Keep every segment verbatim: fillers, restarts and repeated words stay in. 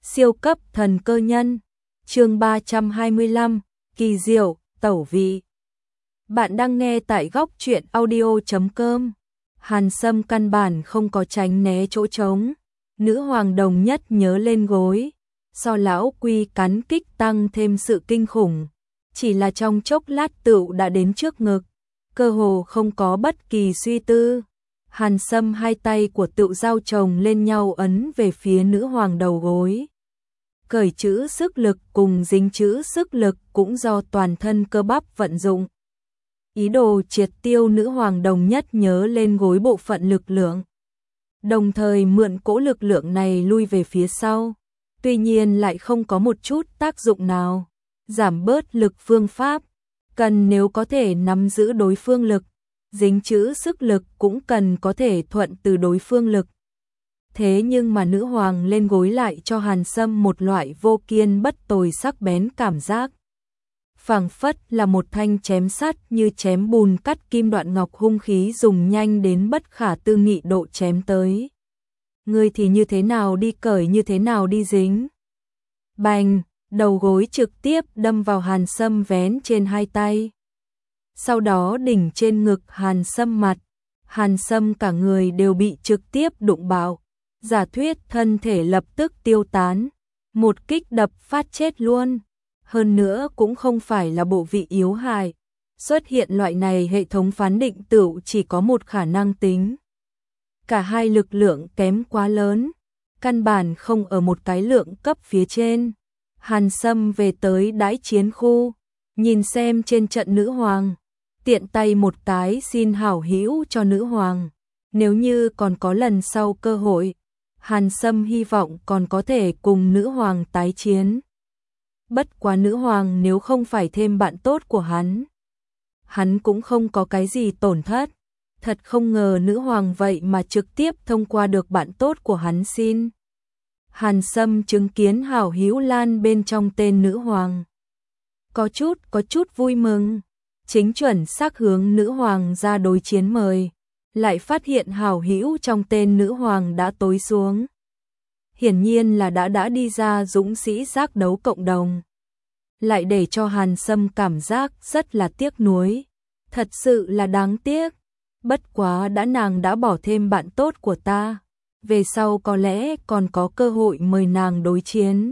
Siêu cấp thần cơ nhân, chương ba trăm hai mươi lăm, kỳ diệu, tẩu vị. Bạn đang nghe tại góc truyện audio chấm com. Hàn Sâm căn bản không có tránh né chỗ trống, nữ hoàng đồng nhất nhớ lên gối, so lão quy cắn kích tăng thêm sự kinh khủng, chỉ là trong chốc lát tựu đã đến trước ngực, cơ hồ không có bất kỳ suy tư. Hàn Sâm hai tay của tựu giao chồng lên nhau ấn về phía nữ hoàng đầu gối. Cởi chữ sức lực cùng dính chữ sức lực cũng do toàn thân cơ bắp vận dụng. Ý đồ triệt tiêu nữ hoàng đồng nhất nhớ lên gối bộ phận lực lượng. Đồng thời mượn cỗ lực lượng này lui về phía sau. Tuy nhiên lại không có một chút tác dụng nào. Giảm bớt lực phương pháp. Cần nếu có thể nắm giữ đối phương lực. Dính chữ sức lực cũng cần có thể thuận từ đối phương lực. Thế nhưng mà nữ hoàng lên gối lại cho Hàn Sâm một loại vô kiên bất tồi sắc bén cảm giác. Phảng phất là một thanh chém sắt như chém bùn cắt kim đoạn ngọc hung khí dùng nhanh đến bất khả tư nghị độ chém tới. Ngươi thì như thế nào đi cởi như thế nào đi dính. Bành, đầu gối trực tiếp đâm vào Hàn Sâm vén trên hai tay. Sau đó đỉnh trên ngực Hàn Sâm mặt, Hàn Sâm cả người đều bị trực tiếp đụng bạo. Giả thuyết thân thể lập tức tiêu tán, một kích đập phát chết luôn. Hơn nữa cũng không phải là bộ vị yếu hại. Xuất hiện loại này hệ thống phán định tựu chỉ có một khả năng tính. Cả hai lực lượng kém quá lớn, căn bản không ở một cái lượng cấp phía trên. Hàn Sâm về tới đãi chiến khu, nhìn xem trên trận nữ hoàng, tiện tay một cái xin hảo hữu cho nữ hoàng. Nếu như còn có lần sau cơ hội, Hàn Sâm hy vọng còn có thể cùng nữ hoàng tái chiến. Bất quá nữ hoàng nếu không phải thêm bạn tốt của hắn, hắn cũng không có cái gì tổn thất. Thật không ngờ nữ hoàng vậy mà trực tiếp thông qua được bạn tốt của hắn xin. Hàn Sâm chứng kiến hảo hữu lan bên trong tên nữ hoàng. Có chút, có chút vui mừng. Chính chuẩn xác hướng nữ hoàng ra đối chiến mời. Lại phát hiện hảo hữu trong tên nữ hoàng đã tối xuống. Hiển nhiên là đã đã đi ra dũng sĩ giác đấu cộng đồng. Lại để cho Hàn Sâm cảm giác rất là tiếc nuối. Thật sự là đáng tiếc. Bất quá đã nàng đã bỏ thêm bạn tốt của ta. Về sau có lẽ còn có cơ hội mời nàng đối chiến.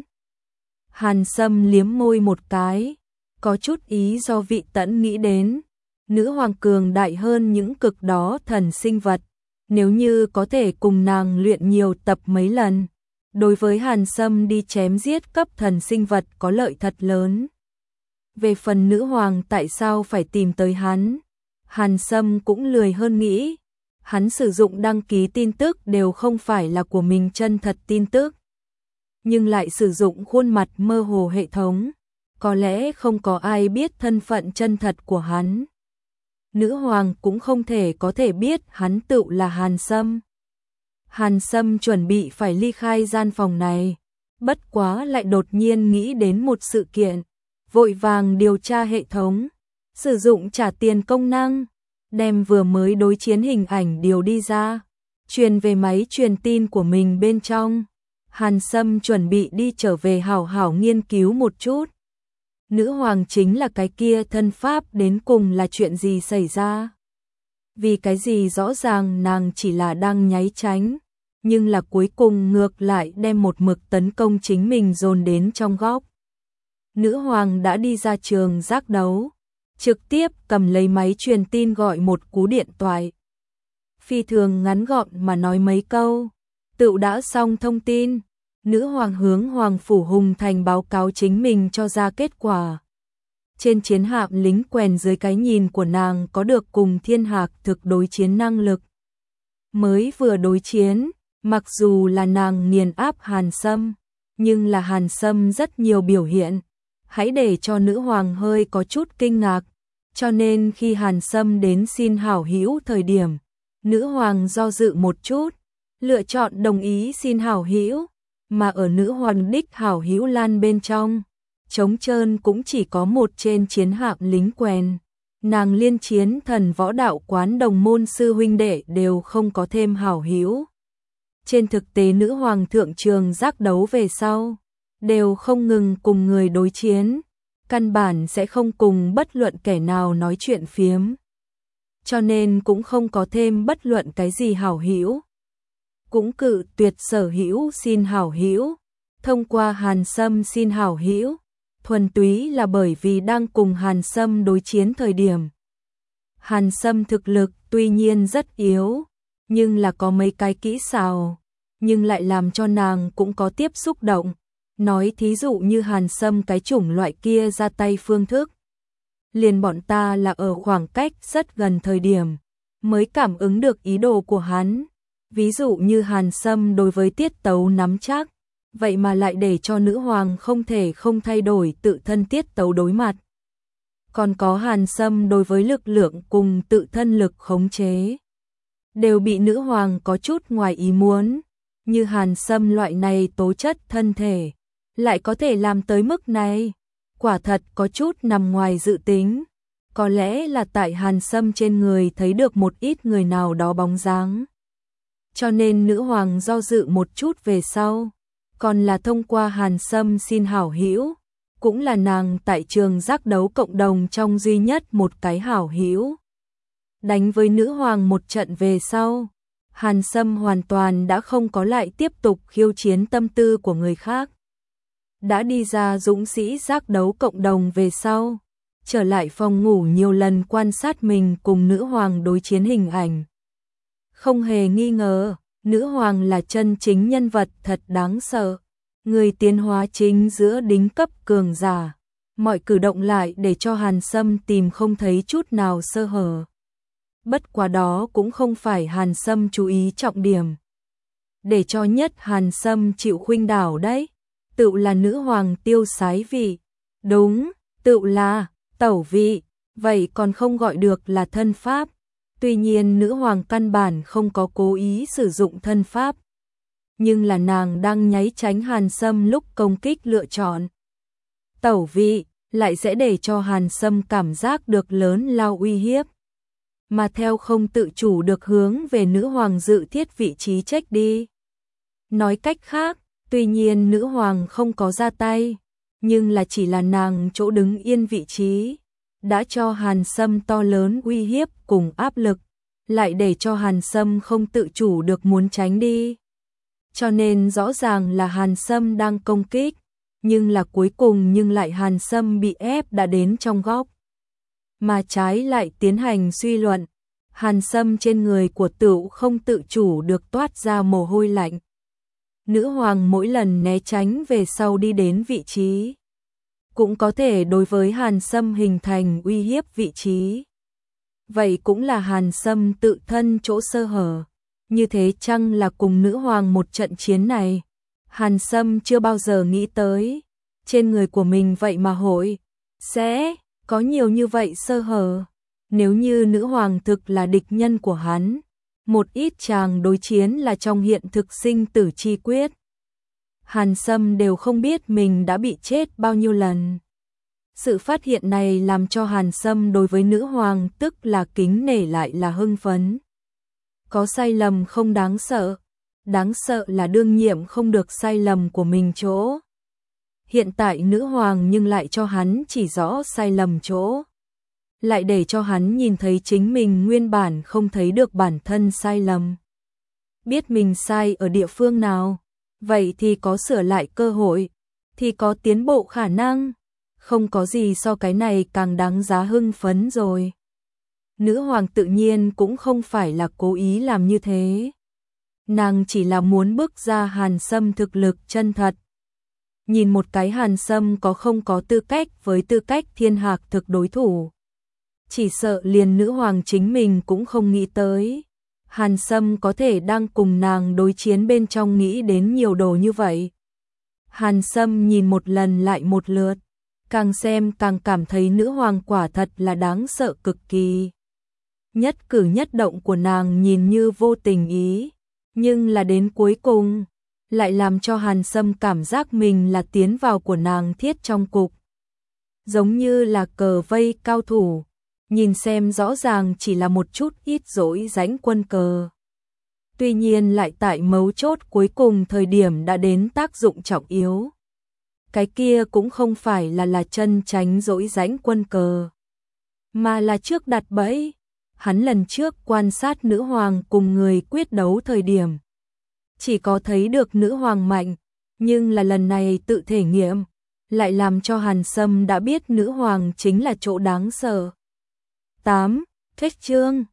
Hàn Sâm liếm môi một cái. Có chút ý do vị tẫn nghĩ đến. Nữ hoàng cường đại hơn những cực đó thần sinh vật. Nếu như có thể cùng nàng luyện nhiều tập mấy lần. Đối với Hàn Sâm đi chém giết cấp thần sinh vật có lợi thật lớn. Về phần nữ hoàng tại sao phải tìm tới hắn, Hàn Sâm cũng lười hơn nghĩ. Hắn sử dụng đăng ký tin tức đều không phải là của mình chân thật tin tức. Nhưng lại sử dụng khuôn mặt mơ hồ hệ thống. Có lẽ không có ai biết thân phận chân thật của hắn. Nữ hoàng cũng không thể có thể biết hắn tự là Hàn Sâm. Hàn Sâm chuẩn bị phải ly khai gian phòng này, bất quá lại đột nhiên nghĩ đến một sự kiện, vội vàng điều tra hệ thống, sử dụng trả tiền công năng, đem vừa mới đối chiến hình ảnh điều đi ra, truyền về máy truyền tin của mình bên trong. Hàn Sâm chuẩn bị đi trở về hảo hảo nghiên cứu một chút. Nữ hoàng chính là cái kia thân pháp đến cùng là chuyện gì xảy ra? Vì cái gì rõ ràng nàng chỉ là đang nháy tránh, nhưng là cuối cùng ngược lại đem một mực tấn công chính mình dồn đến trong góc. Nữ hoàng đã đi ra trường giác đấu, trực tiếp cầm lấy máy truyền tin gọi một cú điện thoại. Phi thường ngắn gọn mà nói mấy câu, tự đã xong thông tin. Nữ hoàng hướng Hoàng Phủ Hùng Thành báo cáo chính mình cho ra kết quả. Trên chiến hạm lính quèn dưới cái nhìn của nàng có được cùng Thiên Hạc thực đối chiến năng lực. Mới vừa đối chiến, mặc dù là nàng nghiền áp Hàn Sâm, nhưng là Hàn Sâm rất nhiều biểu hiện, hãy để cho nữ hoàng hơi có chút kinh ngạc. Cho nên khi Hàn Sâm đến xin hảo hữu thời điểm, nữ hoàng do dự một chút, lựa chọn đồng ý xin hảo hữu. Mà ở nữ hoàng đích hảo hữu lan bên trong, trống trơn cũng chỉ có một trên chiến hạm lính quèn. Nàng liên chiến thần võ đạo quán đồng môn sư huynh đệ đều không có thêm hảo hữu. Trên thực tế nữ hoàng thượng trường giác đấu về sau, đều không ngừng cùng người đối chiến, căn bản sẽ không cùng bất luận kẻ nào nói chuyện phiếm. Cho nên cũng không có thêm bất luận cái gì hảo hữu. Cũng cự tuyệt sở hữu xin hảo hữu, thông qua Hàn Sâm xin hảo hữu, thuần túy là bởi vì đang cùng Hàn Sâm đối chiến thời điểm. Hàn Sâm thực lực tuy nhiên rất yếu, nhưng là có mấy cái kỹ xảo, nhưng lại làm cho nàng cũng có tiếp xúc động. Nói thí dụ như Hàn Sâm cái chủng loại kia ra tay phương thức. Liền bọn ta là ở khoảng cách rất gần thời điểm, mới cảm ứng được ý đồ của hắn. Ví dụ như Hàn Sâm đối với tiết tấu nắm chắc, vậy mà lại để cho nữ hoàng không thể không thay đổi tự thân tiết tấu đối mặt. Còn có Hàn Sâm đối với lực lượng cùng tự thân lực khống chế, đều bị nữ hoàng có chút ngoài ý muốn, như Hàn Sâm loại này tố chất thân thể, lại có thể làm tới mức này, quả thật có chút nằm ngoài dự tính. Có lẽ là tại Hàn Sâm trên người thấy được một ít người nào đó bóng dáng. Cho nên nữ hoàng do dự một chút về sau, còn là thông qua Hàn Sâm xin hảo hữu, cũng là nàng tại trường giác đấu cộng đồng trong duy nhất một cái hảo hữu. Đánh với nữ hoàng một trận về sau, Hàn Sâm hoàn toàn đã không có lại tiếp tục khiêu chiến tâm tư của người khác. Đã đi ra dũng sĩ giác đấu cộng đồng về sau, trở lại phòng ngủ nhiều lần quan sát mình cùng nữ hoàng đối chiến hình ảnh. Không hề nghi ngờ, nữ hoàng là chân chính nhân vật thật đáng sợ, người tiến hóa chính giữa đỉnh cấp cường giả, mọi cử động lại để cho Hàn Sâm tìm không thấy chút nào sơ hở. Bất quá đó cũng không phải Hàn Sâm chú ý trọng điểm. Để cho nhất Hàn Sâm chịu khuynh đảo đấy, tự là nữ hoàng tiêu sái vị. Đúng, tự là tẩu vị, vậy còn không gọi được là thân pháp. Tuy nhiên nữ hoàng căn bản không có cố ý sử dụng thân pháp, nhưng là nàng đang nháy tránh Hàn Sâm lúc công kích lựa chọn. Tẩu vị lại sẽ để cho Hàn Sâm cảm giác được lớn lao uy hiếp, mà theo không tự chủ được hướng về nữ hoàng dự thiết vị trí trách đi. Nói cách khác, tuy nhiên nữ hoàng không có ra tay, nhưng là chỉ là nàng chỗ đứng yên vị trí, đã cho Hàn Sâm to lớn uy hiếp cùng áp lực, lại để cho Hàn Sâm không tự chủ được muốn tránh đi. Cho nên rõ ràng là Hàn Sâm đang công kích, nhưng là cuối cùng nhưng lại Hàn Sâm bị ép đã đến trong góc. Mà trái lại tiến hành suy luận, Hàn Sâm trên người của tựu không tự chủ được toát ra mồ hôi lạnh. Nữ hoàng mỗi lần né tránh về sau đi đến vị trí, cũng có thể đối với Hàn Sâm hình thành uy hiếp vị trí. Vậy cũng là Hàn Sâm tự thân chỗ sơ hở. Như thế chăng là cùng nữ hoàng một trận chiến này, Hàn Sâm chưa bao giờ nghĩ tới, trên người của mình vậy mà hội sẽ có nhiều như vậy sơ hở. Nếu như nữ hoàng thực là địch nhân của hắn, một ít chàng đối chiến là trong hiện thực sinh tử chi quyết, Hàn Sâm đều không biết mình đã bị chết bao nhiêu lần. Sự phát hiện này làm cho Hàn Sâm đối với nữ hoàng tức là kính nể lại là hưng phấn. Có sai lầm không đáng sợ, đáng sợ là đương nhiệm không được sai lầm của mình chỗ. Hiện tại nữ hoàng nhưng lại cho hắn chỉ rõ sai lầm chỗ, lại để cho hắn nhìn thấy chính mình nguyên bản không thấy được bản thân sai lầm. Biết mình sai ở địa phương nào, vậy thì có sửa lại cơ hội, thì có tiến bộ khả năng, không có gì so cái này càng đáng giá hưng phấn rồi. Nữ hoàng tự nhiên cũng không phải là cố ý làm như thế. Nàng chỉ là muốn bước ra Hàn Sâm thực lực chân thật. Nhìn một cái Hàn Sâm có không có tư cách với tư cách thiên hạc thực đối thủ. Chỉ sợ liền nữ hoàng chính mình cũng không nghĩ tới. Hàn Sâm có thể đang cùng nàng đối chiến bên trong nghĩ đến nhiều đồ như vậy. Hàn Sâm nhìn một lần lại một lượt, càng xem càng cảm thấy nữ hoàng quả thật là đáng sợ cực kỳ. Nhất cử nhất động của nàng nhìn như vô tình ý, nhưng là đến cuối cùng, lại làm cho Hàn Sâm cảm giác mình là tiến vào của nàng thiết trong cục. Giống như là cờ vây cao thủ, nhìn xem rõ ràng chỉ là một chút ít dỗi rãnh quân cờ. Tuy nhiên lại tại mấu chốt cuối cùng thời điểm đã đến tác dụng trọng yếu. cái kia cũng không phải là là chân tránh dỗi rãnh quân cờ, mà là trước đặt bẫy. Hắn lần trước quan sát nữ hoàng cùng người quyết đấu thời điểm, chỉ có thấy được nữ hoàng mạnh, nhưng là lần này tự thể nghiệm, lại làm cho Hàn Sâm đã biết nữ hoàng chính là chỗ đáng sợ. tám. Kết chương